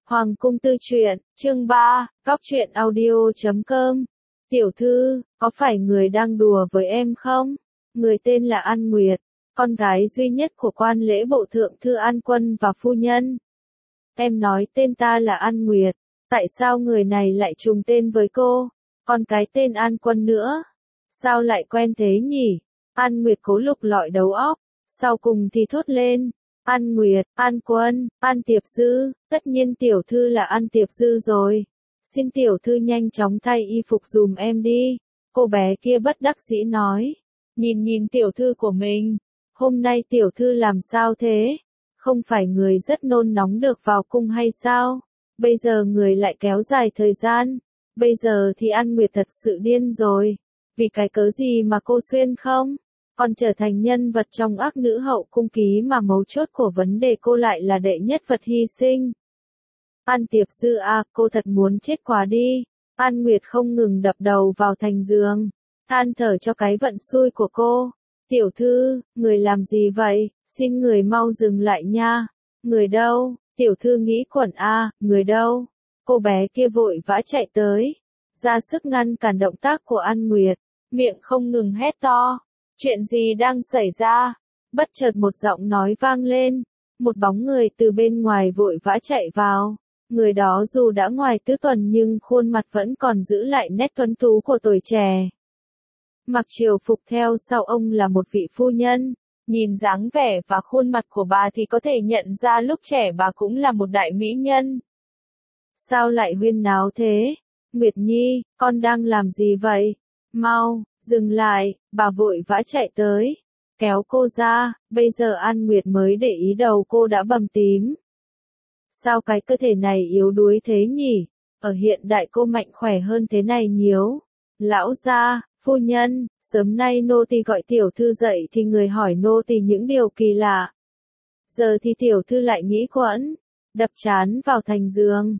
Hoàng cung tư truyện, chương 3, góc truyện audio.com. Tiểu thư, có phải người đang đùa với em không? Người tên là An Nguyệt, con gái duy nhất của quan lễ bộ thượng thư An Quân và phu nhân. Em nói tên ta là An Nguyệt, tại sao người này lại trùng tên với cô? Còn cái tên An Quân nữa, sao lại quen thế nhỉ? An Nguyệt cố lục lọi đầu óc, sau cùng thì thốt lên. An Nguyệt, An Quân, An Tiệp Dư, tất nhiên tiểu thư là An Tiệp Dư rồi. Xin tiểu thư nhanh chóng thay y phục dùm em đi. Cô bé kia bất đắc dĩ nói. Nhìn tiểu thư của mình. Hôm nay tiểu thư làm sao thế? Không phải người rất nôn nóng được vào cung hay sao? Bây giờ người lại kéo dài thời gian. Bây giờ thì An Nguyệt thật sự điên rồi. Vì cái cớ gì mà cô xuyên không? Còn trở thành nhân vật trong ác nữ hậu cung ký mà mấu chốt của vấn đề cô lại là đệ nhất vật hy sinh. An Tiệp Dư à, cô thật muốn chết quá đi. An Nguyệt không ngừng đập đầu vào thành giường, than thở cho cái vận xui của cô. Tiểu thư, người làm gì vậy? Xin người mau dừng lại nha. Người đâu? Tiểu thư nghĩ quẩn à, người đâu? Cô bé kia vội vã chạy tới, ra sức ngăn cản động tác của An Nguyệt, miệng không ngừng hét to. Chuyện gì đang xảy ra? Bất chợt một giọng nói vang lên, một bóng người từ bên ngoài vội vã chạy vào. Người đó dù đã ngoài tứ tuần nhưng khuôn mặt vẫn còn giữ lại nét tuấn tú của tuổi trẻ. Mặc triều phục theo sau ông là một vị phu nhân, nhìn dáng vẻ và khuôn mặt của bà thì có thể nhận ra lúc trẻ bà cũng là một đại mỹ nhân. Sao lại huyên náo thế? Nguyệt Nhi, con đang làm gì vậy? Mau, dừng lại, bà vội vã chạy tới, kéo cô ra, bây giờ An Nguyệt mới để ý đầu cô đã bầm tím. Sao cái cơ thể này yếu đuối thế nhỉ? Ở hiện đại cô mạnh khỏe hơn thế này nhiều. Lão gia, phu nhân, sớm nay nô tỳ gọi tiểu thư dậy thì người hỏi nô tỳ những điều kỳ lạ. Giờ thì tiểu thư lại nghĩ quẩn, đập trán vào thành giường.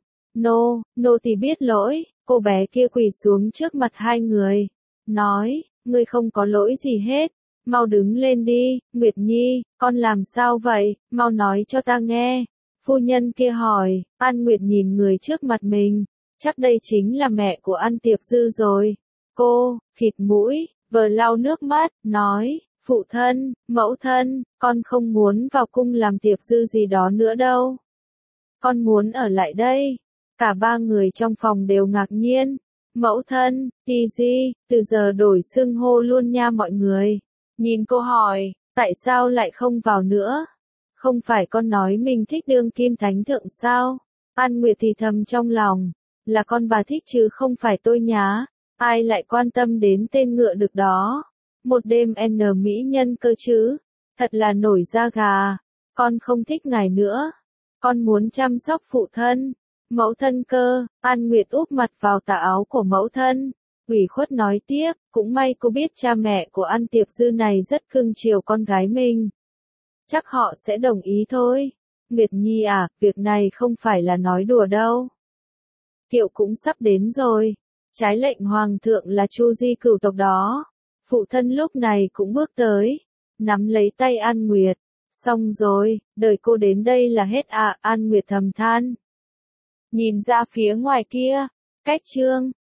Nô tỳ biết lỗi. Cô bé kia quỳ xuống trước mặt hai người, nói, ngươi không có lỗi gì hết, mau đứng lên đi. Nguyệt Nhi, con làm sao vậy, mau nói cho ta nghe. Phu nhân kia hỏi. An Nguyệt nhìn người trước mặt mình, chắc đây chính là mẹ của An Tiệp Dư rồi. Cô, khịt mũi, vờ lau nước mắt, nói, phụ thân, mẫu thân, con không muốn vào cung làm Tiệp Dư gì đó nữa đâu. Con muốn ở lại đây. Cả ba người trong phòng đều ngạc nhiên. Mẫu thân, Di, từ giờ đổi xưng hô luôn nha mọi người. Nhìn cô hỏi, tại sao lại không vào nữa? Không phải con nói mình thích đương kim thánh thượng sao? An Nguyệt thì thầm trong lòng, là con bà thích chứ không phải tôi nhá. Ai lại quan tâm đến tên ngựa được đó? Một đêm N mỹ nhân cơ chứ? Thật là nổi da gà. Con không thích ngài nữa. Con muốn chăm sóc phụ thân. Mẫu thân cơ. An Nguyệt úp mặt vào tà áo của mẫu thân, ủy khuất nói tiếp, cũng may cô biết cha mẹ của An Tiệp Dư này rất cưng chiều con gái mình. Chắc họ sẽ đồng ý thôi. Nguyệt Nhi à, việc này không phải là nói đùa đâu. Kiệu cũng sắp đến rồi. Trái lệnh hoàng thượng là Chu Di cửu tộc đó. Phụ thân lúc này cũng bước tới, nắm lấy tay An Nguyệt. Xong rồi, đời cô đến đây là hết à, An Nguyệt thầm than. Nhìn ra phía ngoài kia, cách Trương